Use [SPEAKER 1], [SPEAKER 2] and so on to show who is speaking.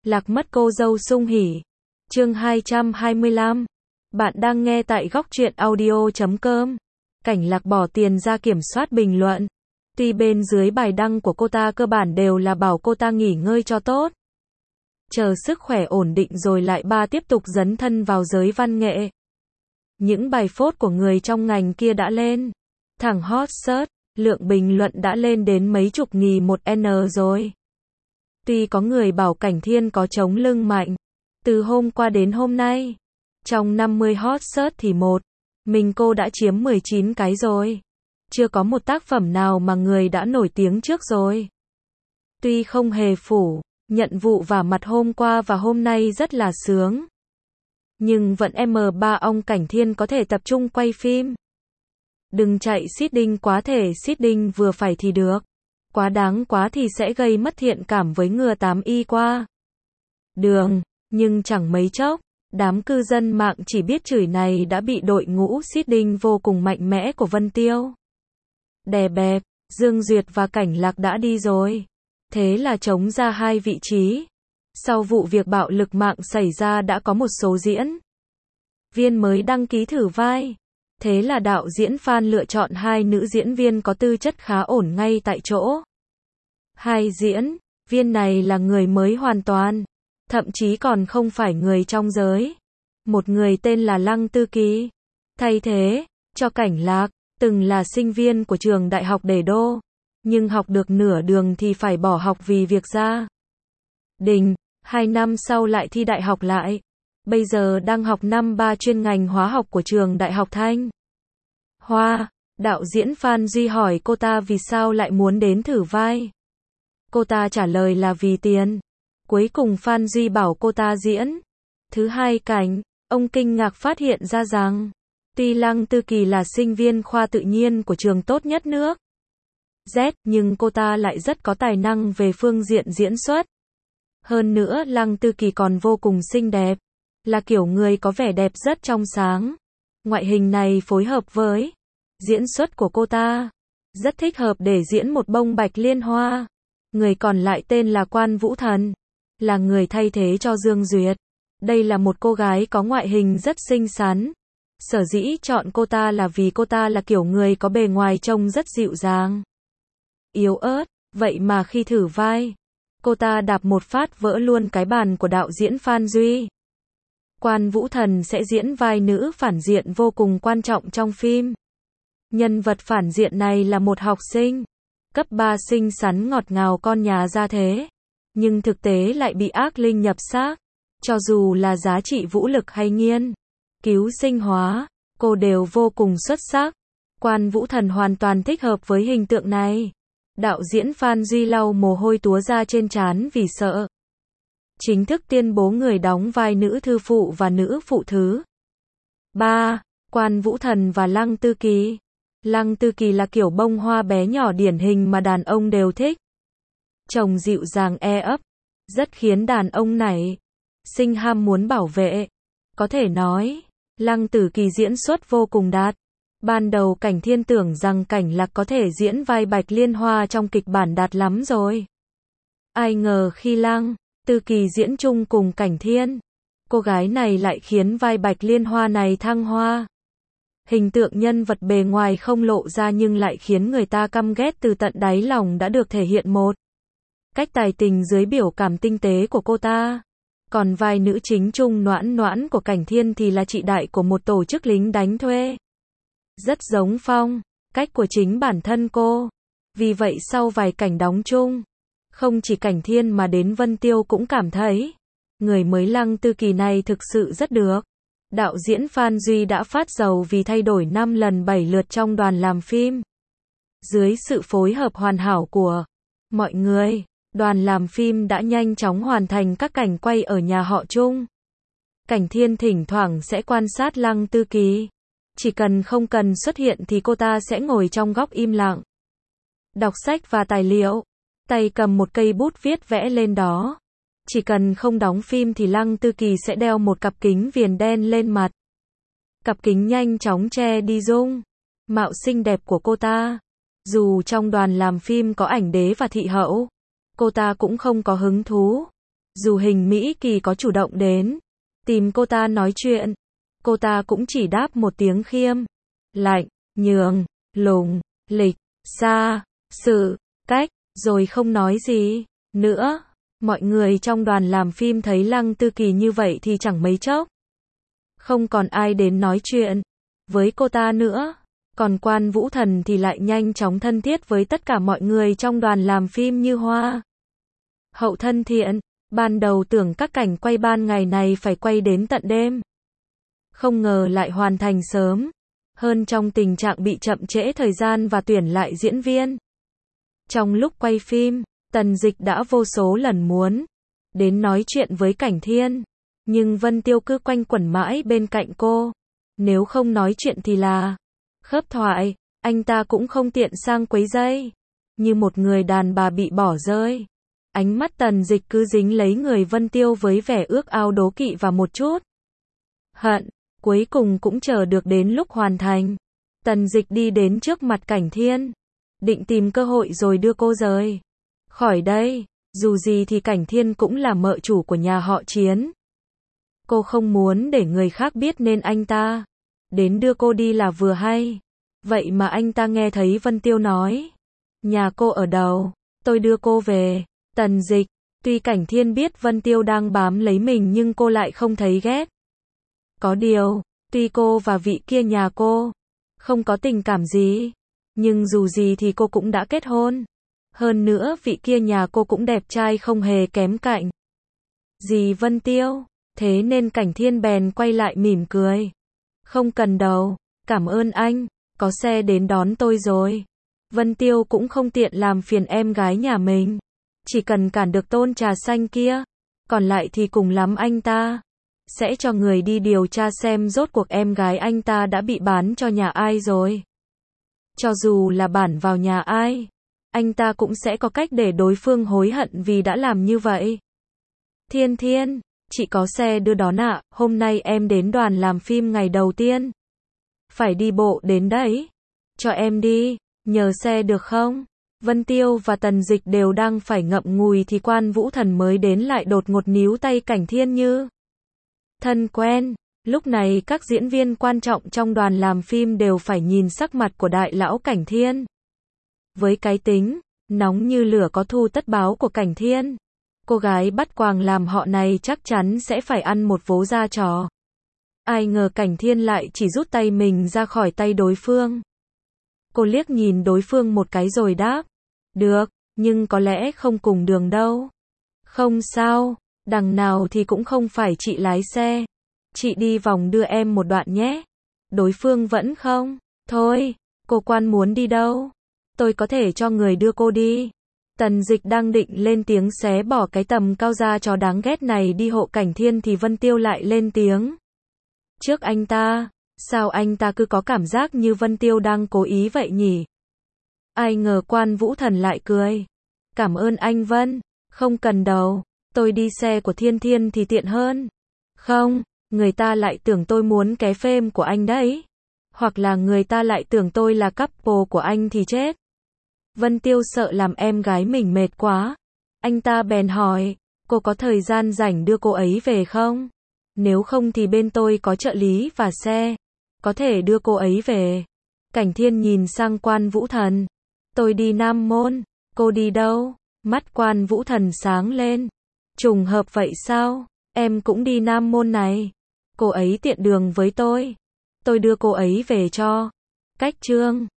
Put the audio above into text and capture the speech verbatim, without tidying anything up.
[SPEAKER 1] Lạc mất cô dâu sung hỉ. Chương hai trăm hai mươi lăm. Bạn đang nghe tại góc truyện audio chấm com. Cảnh Lạc bỏ tiền ra kiểm soát bình luận. Tuy bên dưới bài đăng của cô ta cơ bản đều là bảo cô ta nghỉ ngơi cho tốt, chờ sức khỏe ổn định rồi lại ba tiếp tục dấn thân vào giới văn nghệ. Những bài phốt của người trong ngành kia đã lên thẳng hot search, lượng bình luận đã lên đến mấy chục nghìn một N rồi. Tuy có người bảo Cảnh Thiên có chống lưng mạnh, từ hôm qua đến hôm nay, trong năm mươi hot search thì một mình cô đã chiếm mười chín cái rồi. Chưa có một tác phẩm nào mà người đã nổi tiếng trước rồi. Tuy không hề phủ nhận vụ vả mặt hôm qua và hôm nay rất là sướng, nhưng vẫn M ba ông Cảnh Thiên có thể tập trung quay phim. Đừng chạy seeding quá thể, seeding vừa phải thì được. Quá đáng quá thì sẽ gây mất thiện cảm với ngừa tám y qua đường. Nhưng chẳng mấy chốc, đám cư dân mạng chỉ biết chửi này đã bị đội ngũ seeding vô cùng mạnh mẽ của Vân Tiêu đè bẹp. Dương Duyệt và Cảnh Lạc đã đi rồi, thế là trống ra hai vị trí. Sau vụ việc bạo lực mạng xảy ra đã có một số diễn viên mới đăng ký thử vai. Thế là đạo diễn Phan lựa chọn hai nữ diễn viên có tư chất khá ổn ngay tại chỗ. Hai diễn viên này là người mới hoàn toàn, thậm chí còn không phải người trong giới. Một người tên là Lăng Tư Kỳ, thay thế cho Cảnh Lạc, từng là sinh viên của trường đại học Đề Đô, nhưng học được nửa đường thì phải bỏ học vì việc gia đình. Hai năm sau lại thi đại học lại. Bây giờ đang học năm ba chuyên ngành hóa học của trường Đại học Thanh Hoa. Đạo diễn Phan Duy hỏi cô ta vì sao lại muốn đến thử vai. Cô ta trả lời là vì tiền. Cuối cùng Phan Duy bảo cô ta diễn thứ hai cảnh. Ông kinh ngạc phát hiện ra rằng, tuy Lăng Tư Kỳ là sinh viên khoa tự nhiên của trường tốt nhất nước Z, nhưng cô ta lại rất có tài năng về phương diện diễn xuất. Hơn nữa Lăng Tư Kỳ còn vô cùng xinh đẹp, là kiểu người có vẻ đẹp rất trong sáng. Ngoại hình này phối hợp với diễn xuất của cô ta, rất thích hợp để diễn một bông bạch liên hoa. Người còn lại tên là Quan Vũ Thần, là người thay thế cho Dương Duyệt. Đây là một cô gái có ngoại hình rất xinh xắn. Sở dĩ chọn cô ta là vì cô ta là kiểu người có bề ngoài trông rất dịu dàng, yếu ớt. Vậy mà khi thử vai, cô ta đạp một phát vỡ luôn cái bàn của đạo diễn Phan Duy. Quan Vũ Thần sẽ diễn vai nữ phản diện vô cùng quan trọng trong phim. Nhân vật phản diện này là một học sinh cấp ba xinh xắn ngọt ngào con nhà gia thế, nhưng thực tế lại bị ác linh nhập xác. Cho dù là giá trị vũ lực hay nghiên cứu sinh hóa, cô đều vô cùng xuất sắc. Quan Vũ Thần hoàn toàn thích hợp với hình tượng này. Đạo diễn Phan Duy lau mồ hôi túa ra trên trán vì sợ chính thức tuyên bố người đóng vai nữ thư phụ và nữ phụ thứ ba, Quan Vũ Thần và Lăng Tư Kỳ. Lăng Tư Kỳ là kiểu bông hoa bé nhỏ điển hình mà đàn ông đều thích. Chồng dịu dàng e ấp, rất khiến đàn ông nảy sinh ham muốn bảo vệ. Có thể nói, Lăng Tư Kỳ diễn xuất vô cùng đạt. Ban đầu Cảnh Thiên tưởng rằng Cảnh Lạc có thể diễn vai Bạch Liên Hoa trong kịch bản đạt lắm rồi. Ai ngờ khi Lăng Tư Kỳ diễn chung cùng Cảnh Thiên, cô gái này lại khiến vai Bạch Liên Hoa này thăng hoa. Hình tượng nhân vật bề ngoài không lộ ra nhưng lại khiến người ta căm ghét từ tận đáy lòng đã được thể hiện một cách tài tình dưới biểu cảm tinh tế của cô ta. Còn vai nữ chính Trung Noãn Noãn của Cảnh Thiên thì là chị đại của một tổ chức lính đánh thuê. Rất giống phong cách của chính bản thân cô. Vì vậy sau vài cảnh đóng chung, không chỉ Cảnh Thiên mà đến Vân Tiêu cũng cảm thấy người mới Lăng Tư Kỳ này thực sự rất được. Đạo diễn Phan Duy đã phát dầu vì thay đổi năm lần bảy lượt trong đoàn làm phim. Dưới sự phối hợp hoàn hảo của mọi người, đoàn làm phim đã nhanh chóng hoàn thành các cảnh quay ở nhà họ Trung. Cảnh Thiên thỉnh thoảng sẽ quan sát Lăng Tư Kỳ. Chỉ cần không cần xuất hiện thì cô ta sẽ ngồi trong góc im lặng, đọc sách và tài liệu, tay cầm một cây bút viết vẽ lên đó. Chỉ cần không đóng phim thì Lăng Tư Kỳ sẽ đeo một cặp kính viền đen lên mặt. Cặp kính nhanh chóng che đi dung mạo xinh đẹp của cô ta. Dù trong đoàn làm phim có ảnh đế và thị hậu, cô ta cũng không có hứng thú. Dù Hình Mỹ Kỳ có chủ động đến tìm cô ta nói chuyện, cô ta cũng chỉ đáp một tiếng khiêm, lạnh, nhường, lùng, lịch, xa, sự, cách, rồi không nói gì nữa. Mọi người trong đoàn làm phim thấy Lăng Tư Kỳ như vậy thì chẳng mấy chốc không còn ai đến nói chuyện với cô ta nữa. Còn Quan Vũ Thần thì lại nhanh chóng thân thiết với tất cả mọi người trong đoàn làm phim như hoa hậu thân thiện. Ban đầu tưởng các cảnh quay ban ngày này phải quay đến tận đêm, không ngờ lại hoàn thành sớm hơn trong tình trạng bị chậm trễ thời gian và tuyển lại diễn viên. Trong lúc quay phim, Tần Dịch đã vô số lần muốn đến nói chuyện với Cảnh Thiên, nhưng Vân Tiêu cứ quanh quẩn mãi bên cạnh cô. Nếu không nói chuyện thì là khớp thoại, anh ta cũng không tiện sang quấy rầy. Như một người đàn bà bị bỏ rơi, ánh mắt Tần Dịch cứ dính lấy người Vân Tiêu với vẻ ước ao đố kỵ và một chút hận. Cuối cùng cũng chờ được đến lúc hoàn thành. Tần Dịch đi đến trước mặt Cảnh Thiên, định tìm cơ hội rồi đưa cô rời khỏi đây. Dù gì thì Cảnh Thiên cũng là mợ chủ của nhà họ Chiến. Cô không muốn để người khác biết nên anh ta đến đưa cô đi là vừa hay. Vậy mà anh ta nghe thấy Vân Tiêu nói, nhà cô ở đâu, tôi đưa cô về. Tần Dịch, tuy Cảnh Thiên biết Vân Tiêu đang bám lấy mình nhưng cô lại không thấy ghét. Có điều, tuy cô và vị kia nhà cô không có tình cảm gì, nhưng dù gì thì cô cũng đã kết hôn. Hơn nữa vị kia nhà cô cũng đẹp trai không hề kém cạnh gì Vân Tiêu. Thế nên Cảnh Thiên bèn quay lại mỉm cười. Không cần đâu, cảm ơn anh, có xe đến đón tôi rồi. Vân Tiêu cũng không tiện làm phiền em gái nhà mình. Chỉ cần cản được tôn trà xanh kia, còn lại thì cùng lắm anh ta sẽ cho người đi điều tra xem rốt cuộc em gái anh ta đã bị bán cho nhà ai rồi. Cho dù là bản vào nhà ai, anh ta cũng sẽ có cách để đối phương hối hận vì đã làm như vậy. Thiên Thiên, chị có xe đưa đón ạ, hôm nay em đến đoàn làm phim ngày đầu tiên. Phải đi bộ đến đấy. Cho em đi, nhờ xe được không? Vân Tiêu và Tần Dịch đều đang phải ngậm ngùi thì Quan Vũ Thần mới đến lại đột ngột níu tay Cảnh Thiên như thân quen. Lúc này các diễn viên quan trọng trong đoàn làm phim đều phải nhìn sắc mặt của đại lão Cảnh Thiên. Với cái tính nóng như lửa có thu tất báo của Cảnh Thiên, cô gái bắt quàng làm họ này chắc chắn sẽ phải ăn một vố da chó. Ai ngờ Cảnh Thiên lại chỉ rút tay mình ra khỏi tay đối phương. Cô liếc nhìn đối phương một cái rồi đáp, được, nhưng có lẽ không cùng đường đâu. Không sao, đằng nào thì cũng không phải chị lái xe. Chị đi vòng đưa em một đoạn nhé. Đối phương vẫn không. Thôi, cô Quan muốn đi đâu? Tôi có thể cho người đưa cô đi. Tần Dịch đang định lên tiếng xé bỏ cái tầm cao da chó đáng ghét này đi hộ Cảnh Thiên thì Vân Tiêu lại lên tiếng trước anh ta. Sao anh ta cứ có cảm giác như Vân Tiêu đang cố ý vậy nhỉ? Ai ngờ Quan Vũ Thần lại cười. Cảm ơn anh Vân. Không cần đâu, tôi đi xe của Thiên Thiên thì tiện hơn. Không, người ta lại tưởng tôi muốn ké phêm của anh đấy. Hoặc là người ta lại tưởng tôi là couple của anh thì chết. Vân Tiêu sợ làm em gái mình mệt quá. Anh ta bèn hỏi, cô có thời gian rảnh đưa cô ấy về không? Nếu không thì bên tôi có trợ lý và xe, có thể đưa cô ấy về. Cảnh Thiên nhìn sang Quan Vũ Thần. Tôi đi Nam Môn. Cô đi đâu? Mắt Quan Vũ Thần sáng lên. Trùng hợp vậy sao? Em cũng đi Nam Môn này. Cô ấy tiện đường với tôi. Tôi đưa cô ấy về cho. Cách chương